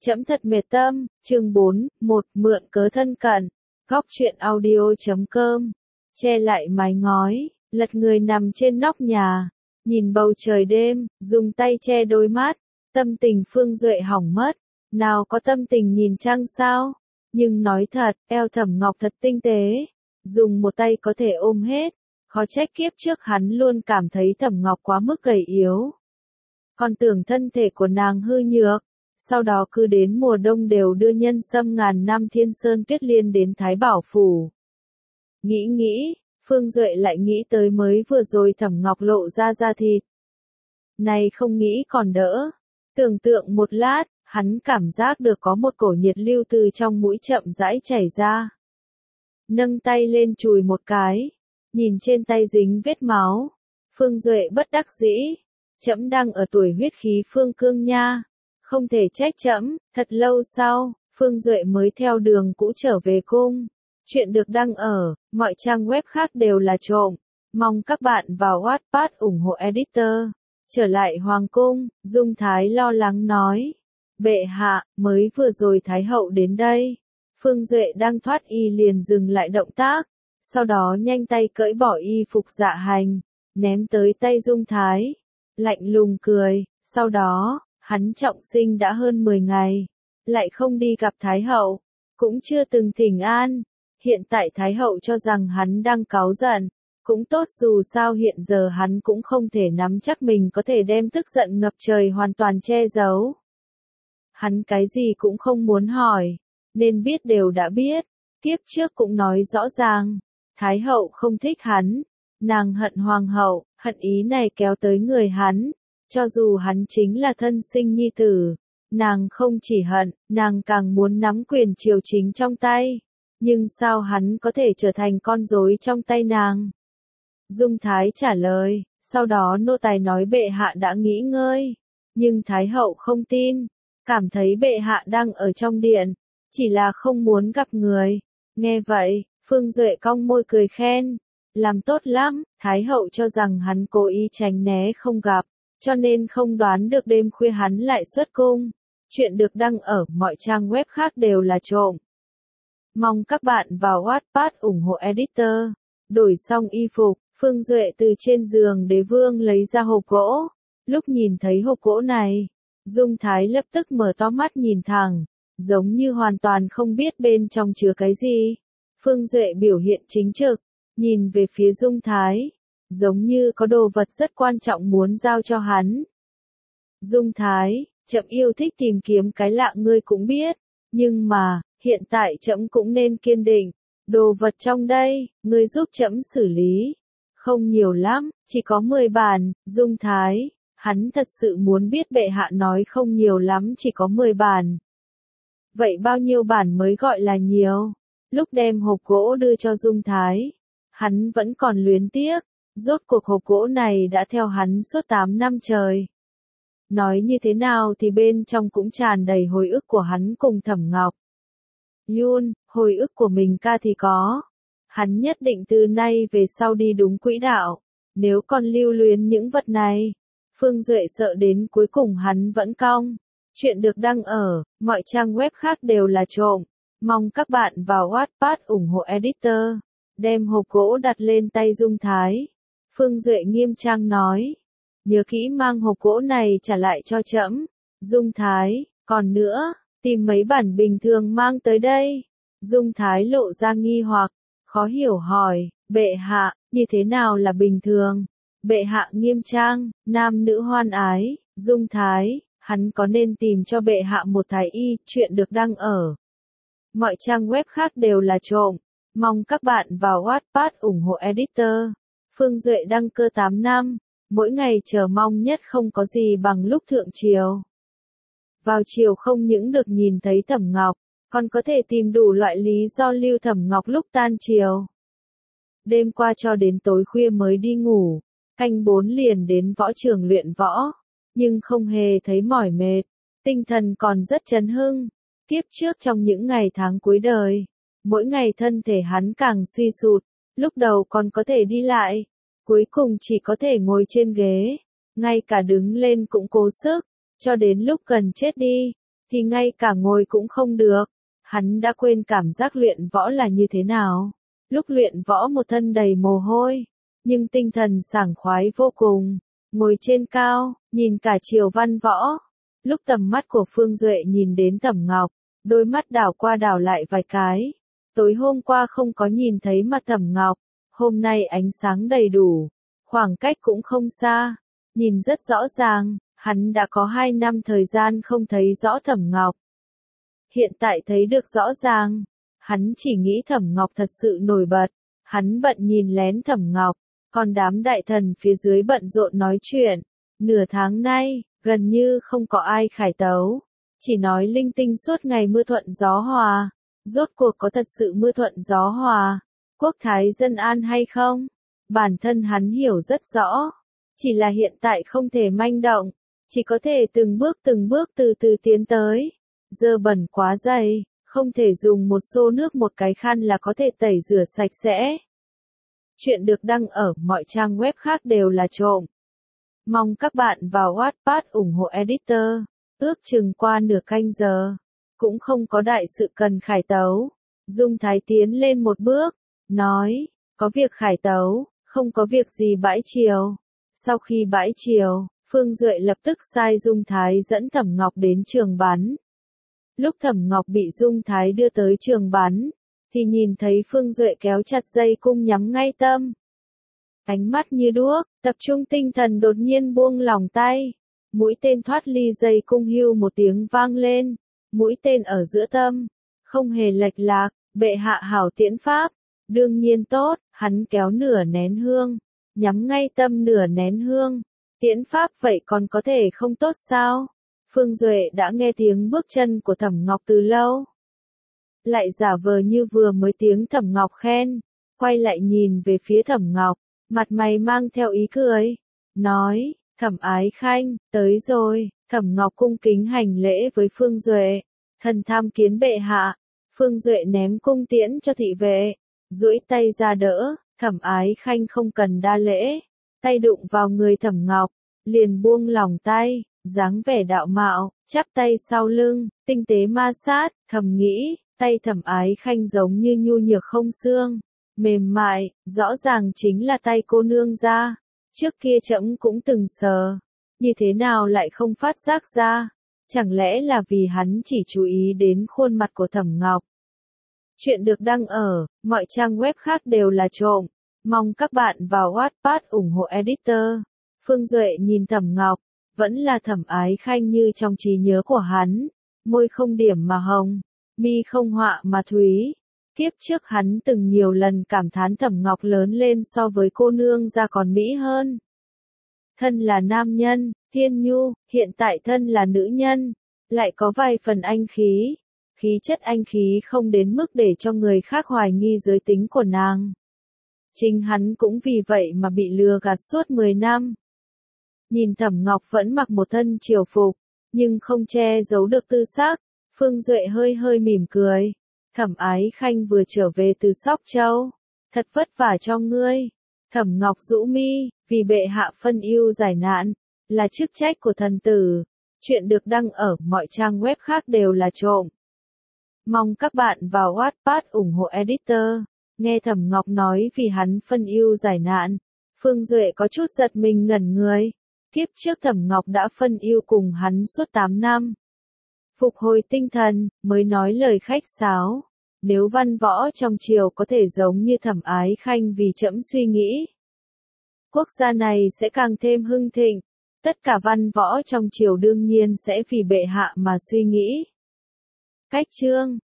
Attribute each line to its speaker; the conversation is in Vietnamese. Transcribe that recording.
Speaker 1: Trẫm thật mệt tâm, chương 4, 1, mượn cớ thân cận, góc truyện audio.com, che lại mái ngói, lật người nằm trên nóc nhà, nhìn bầu trời đêm, dùng tay che đôi mắt, tâm tình Phương Duệ hỏng mất, nào có tâm tình nhìn trăng sao, nhưng nói thật, eo Thẩm Ngọc thật tinh tế, dùng một tay có thể ôm hết, khó trách kiếp trước hắn luôn cảm thấy Thẩm Ngọc quá mức gầy yếu. Còn tưởng thân thể của nàng hư nhược. Sau đó cứ đến mùa đông đều đưa nhân sâm ngàn năm Thiên Sơn Tuyết Liên đến Thái Bảo Phủ. Nghĩ, Phương Duệ lại nghĩ tới mới vừa rồi Thẩm Ngọc lộ ra da thịt. Này không nghĩ còn đỡ. Tưởng tượng một lát, hắn cảm giác được có một cổ nhiệt lưu từ trong mũi chậm rãi chảy ra. Nâng tay lên chùi một cái, nhìn trên tay dính vết máu. Phương Duệ bất đắc dĩ. Trẫm đang ở tuổi huyết khí phương cương nha. Không thể trách trẫm, thật lâu sau, Phương Duệ mới theo đường cũ trở về cung. Chuyện được đăng ở, mọi trang web khác đều là trộm. Mong các bạn vào Wattpad ủng hộ editor. Trở lại Hoàng cung, Dung Thái lo lắng nói. Bệ hạ, mới vừa rồi Thái hậu đến đây. Phương Duệ đang thoát y liền dừng lại động tác. Sau đó nhanh tay cởi bỏ y phục dạ hành, ném tới tay Dung Thái. Lạnh lùng cười, sau đó, hắn trọng sinh đã hơn 10 ngày, lại không đi gặp Thái hậu, cũng chưa từng thỉnh an. Hiện tại Thái hậu cho rằng hắn đang cáu giận, cũng tốt dù sao hiện giờ hắn cũng không thể nắm chắc mình có thể đem tức giận ngập trời hoàn toàn che giấu. Hắn cái gì cũng không muốn hỏi, nên biết đều đã biết, kiếp trước cũng nói rõ ràng, Thái hậu không thích hắn, nàng hận hoàng hậu, hận ý này kéo tới người hắn. Cho dù hắn chính là thân sinh nhi tử, nàng không chỉ hận, nàng càng muốn nắm quyền triều chính trong tay. Nhưng sao hắn có thể trở thành con rối trong tay nàng? Dung Thái trả lời, sau đó nô tài nói bệ hạ đã nghỉ ngơi. Nhưng Thái hậu không tin, cảm thấy bệ hạ đang ở trong điện, chỉ là không muốn gặp người. Nghe vậy, Phương Duệ cong môi cười khen, làm tốt lắm, Thái hậu cho rằng hắn cố ý tránh né không gặp. Cho nên không đoán được đêm khuya hắn lại xuất cung. Chuyện được đăng ở mọi trang web khác đều là trộm. Mong các bạn vào Wattpad ủng hộ editor. Đổi xong y phục, Phương Duệ từ trên giường đế vương lấy ra hộp gỗ. Lúc nhìn thấy hộp gỗ này, Dung Thái lập tức mở to mắt nhìn thẳng, giống như hoàn toàn không biết bên trong chứa cái gì. Phương Duệ biểu hiện chính trực, nhìn về phía Dung Thái. Giống như có đồ vật rất quan trọng muốn giao cho hắn. Dung Thái, trẫm yêu thích tìm kiếm cái lạ ngươi cũng biết, nhưng mà, hiện tại trẫm cũng nên kiên định, đồ vật trong đây, ngươi giúp trẫm xử lý. Không nhiều lắm, chỉ có 10 bản, Dung Thái, hắn thật sự muốn biết bệ hạ nói không nhiều lắm chỉ có 10 bản. Vậy bao nhiêu bản mới gọi là nhiều? Lúc đem hộp gỗ đưa cho Dung Thái, hắn vẫn còn luyến tiếc. Rốt cuộc hộp gỗ này đã theo hắn suốt 8 năm trời. Nói như thế nào thì bên trong cũng tràn đầy hồi ức của hắn cùng Thẩm Ngọc. Yun, hồi ức của mình ca thì có. Hắn nhất định từ nay về sau đi đúng quỹ đạo. Nếu còn lưu luyến những vật này, Phương Duệ sợ đến cuối cùng hắn vẫn cong. Chuyện được đăng ở, mọi trang web khác đều là trộm. Mong các bạn vào Wattpad ủng hộ editor. Đem hộp gỗ đặt lên tay Dung Thái. Phương Duệ nghiêm trang nói, nhớ kỹ mang hộp gỗ này trả lại cho trẫm. Dung Thái, còn nữa, tìm mấy bản bình thường mang tới đây. Dung Thái lộ ra nghi hoặc, khó hiểu hỏi, bệ hạ, như thế nào là bình thường? Bệ hạ nghiêm trang, nam nữ hoan ái, Dung Thái, hắn có nên tìm cho bệ hạ một thái y, chuyện được đăng ở. Mọi trang web khác đều là trộm, mong các bạn vào Wattpad ủng hộ editor. Phương Duệ đăng cơ 8 năm, mỗi ngày chờ mong nhất không có gì bằng lúc thượng triều. Vào chiều không những được nhìn thấy Thẩm Ngọc, còn có thể tìm đủ loại lý do lưu Thẩm Ngọc lúc tan triều. Đêm qua cho đến tối khuya mới đi ngủ, canh 4 liền đến võ trường luyện võ, nhưng không hề thấy mỏi mệt, tinh thần còn rất chấn hưng. Kiếp trước trong những ngày tháng cuối đời, mỗi ngày thân thể hắn càng suy sụt, lúc đầu còn có thể đi lại, cuối cùng chỉ có thể ngồi trên ghế, ngay cả đứng lên cũng cố sức, cho đến lúc gần chết đi, thì ngay cả ngồi cũng không được. Hắn đã quên cảm giác luyện võ là như thế nào. Lúc luyện võ một thân đầy mồ hôi, nhưng tinh thần sảng khoái vô cùng. Ngồi trên cao, nhìn cả triều văn võ. Lúc tầm mắt của Phương Duệ nhìn đến Thẩm Ngọc, đôi mắt đảo qua đảo lại vài cái. Tối hôm qua không có nhìn thấy mặt Thẩm Ngọc, hôm nay ánh sáng đầy đủ, khoảng cách cũng không xa, nhìn rất rõ ràng, hắn đã có 2 năm thời gian không thấy rõ Thẩm Ngọc. Hiện tại thấy được rõ ràng, hắn chỉ nghĩ Thẩm Ngọc thật sự nổi bật, hắn bận nhìn lén Thẩm Ngọc, còn đám đại thần phía dưới bận rộn nói chuyện. Nửa tháng nay, gần như không có ai khải tấu, chỉ nói linh tinh suốt ngày mưa thuận gió hòa. Rốt cuộc có thật sự mưa thuận gió hòa, quốc thái dân an hay không? Bản thân hắn hiểu rất rõ, chỉ là hiện tại không thể manh động, chỉ có thể từng bước từ từ tiến tới. Dơ bẩn quá dày, không thể dùng một xô nước một cái khăn là có thể tẩy rửa sạch sẽ. Chuyện được đăng ở mọi trang web khác đều là trộm. Mong các bạn vào Wattpad ủng hộ editor. Ước chừng qua nửa canh giờ, cũng không có đại sự cần khải tấu. Dung Thái tiến lên một bước, nói, có việc khải tấu, không có việc gì bãi triều. Sau khi bãi triều, Phương Duệ lập tức sai Dung Thái dẫn Thẩm Ngọc đến trường bắn. Lúc Thẩm Ngọc bị Dung Thái đưa tới trường bắn, thì nhìn thấy Phương Duệ kéo chặt dây cung nhắm ngay tâm. Ánh mắt như đuốc, tập trung tinh thần đột nhiên buông lỏng tay. Mũi tên thoát ly dây cung hưu một tiếng vang lên. Mũi tên ở giữa tâm, không hề lệch lạc, bệ hạ hảo tiễn pháp. Đương nhiên tốt, hắn kéo nửa nén hương, nhắm ngay tâm nửa nén hương. Tiễn pháp vậy còn có thể không tốt sao? Phương Duệ đã nghe tiếng bước chân của Thẩm Ngọc từ lâu. Lại giả vờ như vừa mới tiếng Thẩm Ngọc khen, quay lại nhìn về phía Thẩm Ngọc, mặt mày mang theo ý cười, nói, Thẩm Ái Khanh, tới rồi. Thẩm Ngọc cung kính hành lễ với Phương Duệ, thần tham kiến bệ hạ. Phương Duệ ném cung tiễn cho thị vệ, duỗi tay ra đỡ. Thẩm Ái Khanh không cần đa lễ, tay đụng vào người Thẩm Ngọc, liền buông lỏng tay, dáng vẻ đạo mạo, chắp tay sau lưng, tinh tế ma sát. Thầm nghĩ, tay Thẩm Ái Khanh giống như nhu nhược không xương, mềm mại, rõ ràng chính là tay cô nương ra. Trước kia trẫm cũng từng sờ, như thế nào lại không phát giác ra? Chẳng lẽ là vì hắn chỉ chú ý đến khuôn mặt của Thẩm Ngọc? Chuyện được đăng ở mọi trang web khác đều là trộm. Mong các bạn vào Wattpad ủng hộ editor. Phương Duệ nhìn Thẩm Ngọc, vẫn là Thẩm Ái Khanh như trong trí nhớ của hắn, môi không điểm mà hồng, mi không họa mà thúy. Kiếp trước hắn từng nhiều lần cảm thán Thẩm Ngọc lớn lên so với cô nương ra còn mỹ hơn. Thân là nam nhân, thiên nhu, hiện tại thân là nữ nhân, lại có vài phần anh khí. Khí chất anh khí không đến mức để cho người khác hoài nghi giới tính của nàng. Chính hắn cũng vì vậy mà bị lừa gạt suốt 10 năm. Nhìn Thẩm Ngọc vẫn mặc một thân triều phục, nhưng không che giấu được tư sắc, Phương Duệ hơi hơi mỉm cười. Thẩm Ái Khanh vừa trở về từ Sóc Châu, thật vất vả cho ngươi. Thẩm Ngọc rũ mi, vì bệ hạ phân ưu giải nạn, là chức trách của thần tử. Chuyện được đăng ở mọi trang web khác đều là trộm. Mong các bạn vào Wattpad ủng hộ editor. Nghe Thẩm Ngọc nói vì hắn phân ưu giải nạn, Phương Duệ có chút giật mình ngẩn người. Kiếp trước Thẩm Ngọc đã phân ưu cùng hắn suốt 8 năm. Phục hồi tinh thần, mới nói lời khách sáo. Nếu văn võ trong triều có thể giống như Thẩm Ái Khanh vì trẫm suy nghĩ, quốc gia này sẽ càng thêm hưng thịnh. Tất cả văn võ trong triều đương nhiên sẽ vì bệ hạ mà suy nghĩ. Cách chương